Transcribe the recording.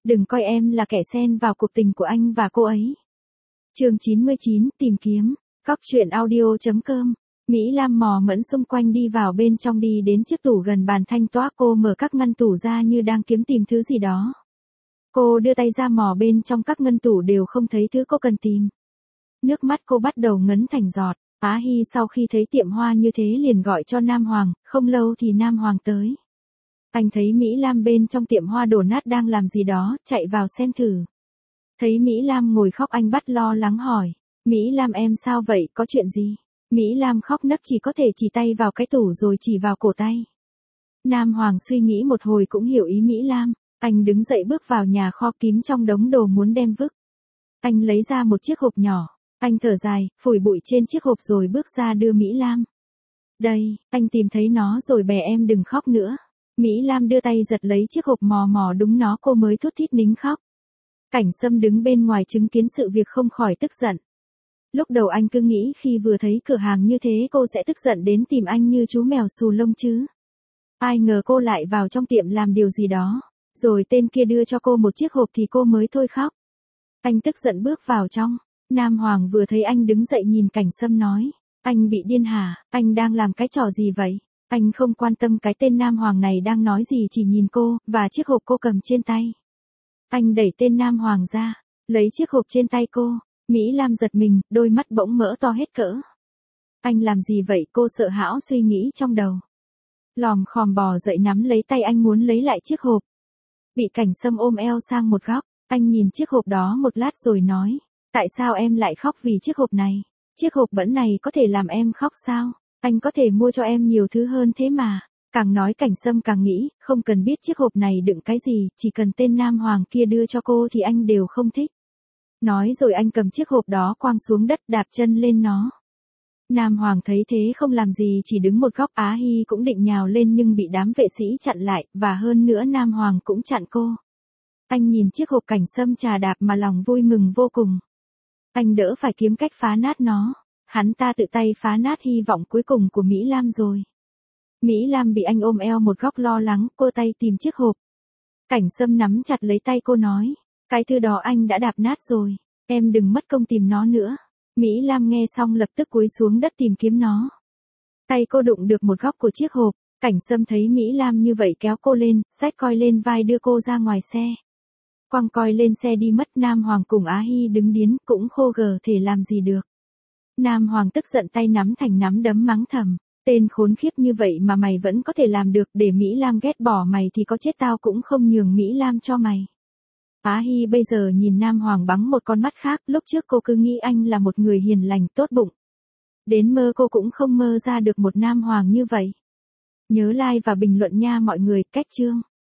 Đừng coi em là kẻ xen vào cuộc tình của anh và cô ấy. Chương 99, tìm kiếm. Cóc truyện audio.com. Mỹ Lam mò mẫm xung quanh đi vào bên trong, đi đến chiếc tủ gần bàn thanh toát. Cô mở các ngăn tủ ra như đang kiếm tìm thứ gì đó. Cô đưa tay ra mò bên trong các ngăn tủ đều không thấy thứ cô cần tìm. Nước mắt cô bắt đầu ngấn thành giọt. Á Hy sau khi thấy tiệm hoa như thế liền gọi cho Nam Hoàng, không lâu thì Nam Hoàng tới. Anh thấy Mỹ Lam bên trong tiệm hoa đổ nát đang làm gì đó, chạy vào xem thử. Thấy Mỹ Lam ngồi khóc, anh bắt lo lắng hỏi, Mỹ Lam em sao vậy, có chuyện gì? Mỹ Lam khóc nấc, chỉ có thể chỉ tay vào cái tủ rồi chỉ vào cổ tay. Nam Hoàng suy nghĩ một hồi cũng hiểu ý Mỹ Lam, anh đứng dậy bước vào nhà kho, kiếm trong đống đồ muốn đem vứt. Anh lấy ra một chiếc hộp nhỏ, anh thở dài, phủi bụi trên chiếc hộp rồi bước ra đưa Mỹ Lam. Đây, anh tìm thấy nó rồi bè, em đừng khóc nữa. Mỹ Lam đưa tay giật lấy chiếc hộp, mò mò đúng nó, cô mới thút thít nín khóc. Cảnh Sâm đứng bên ngoài chứng kiến sự việc không khỏi tức giận. Lúc đầu anh cứ nghĩ khi vừa thấy cửa hàng như thế cô sẽ tức giận đến tìm anh như chú mèo xù lông chứ. Ai ngờ cô lại vào trong tiệm làm điều gì đó, rồi tên kia đưa cho cô một chiếc hộp thì cô mới thôi khóc. Anh tức giận bước vào trong. Nam Hoàng vừa thấy anh đứng dậy nhìn Cảnh Sâm nói, anh bị điên hả, anh đang làm cái trò gì vậy? Anh không quan tâm cái tên Nam Hoàng này đang nói gì, chỉ nhìn cô, và chiếc hộp cô cầm trên tay. Anh đẩy tên Nam Hoàng ra, lấy chiếc hộp trên tay cô. Mỹ Lam giật mình, đôi mắt bỗng mở to hết cỡ. Anh làm gì vậy, cô sợ hãi suy nghĩ trong đầu. Lòm khòm bò dậy nắm lấy tay anh muốn lấy lại chiếc hộp. Bị Cảnh Sâm ôm eo sang một góc, anh nhìn chiếc hộp đó một lát rồi nói, tại sao em lại khóc vì chiếc hộp này? Chiếc hộp bẩn này có thể làm em khóc sao? Anh có thể mua cho em nhiều thứ hơn thế mà. Càng nói Cảnh Sâm càng nghĩ, không cần biết chiếc hộp này đựng cái gì, chỉ cần tên Nam Hoàng kia đưa cho cô thì anh đều không thích. Nói rồi anh cầm chiếc hộp đó quăng xuống đất, đạp chân lên nó. Nam Hoàng thấy thế không làm gì, chỉ đứng một góc. Á Hy cũng định nhào lên nhưng bị đám vệ sĩ chặn lại, và hơn nữa Nam Hoàng cũng chặn cô. Anh nhìn chiếc hộp Cảnh Sâm chà đạp mà lòng vui mừng vô cùng. Anh đỡ phải kiếm cách phá nát nó. Hắn ta tự tay phá nát hy vọng cuối cùng của Mỹ Lam rồi. Mỹ Lam bị anh ôm eo một góc lo lắng, cô tay tìm chiếc hộp. Cảnh Sâm nắm chặt lấy tay cô nói, cái thứ đó anh đã đạp nát rồi, em đừng mất công tìm nó nữa. Mỹ Lam nghe xong lập tức cúi xuống đất tìm kiếm nó. Tay cô đụng được một góc của chiếc hộp. Cảnh Sâm thấy Mỹ Lam như vậy kéo cô lên, xách coi lên vai đưa cô ra ngoài xe. Quăng coi lên xe đi mất. Nam Hoàng cùng Á Hy đứng điếng, cũng khô gờ thể làm gì được. Nam Hoàng tức giận, tay nắm thành nắm đấm mắng thầm, tên khốn khiếp, như vậy mà mày vẫn có thể làm được, để Mỹ Lam ghét bỏ mày thì có chết tao cũng không nhường Mỹ Lam cho mày. Á Hy bây giờ nhìn Nam Hoàng bằng một con mắt khác, lúc trước cô cứ nghĩ anh là một người hiền lành tốt bụng. Đến mơ cô cũng không mơ ra được một Nam Hoàng như vậy. Nhớ like và bình luận nha mọi người, kết chương.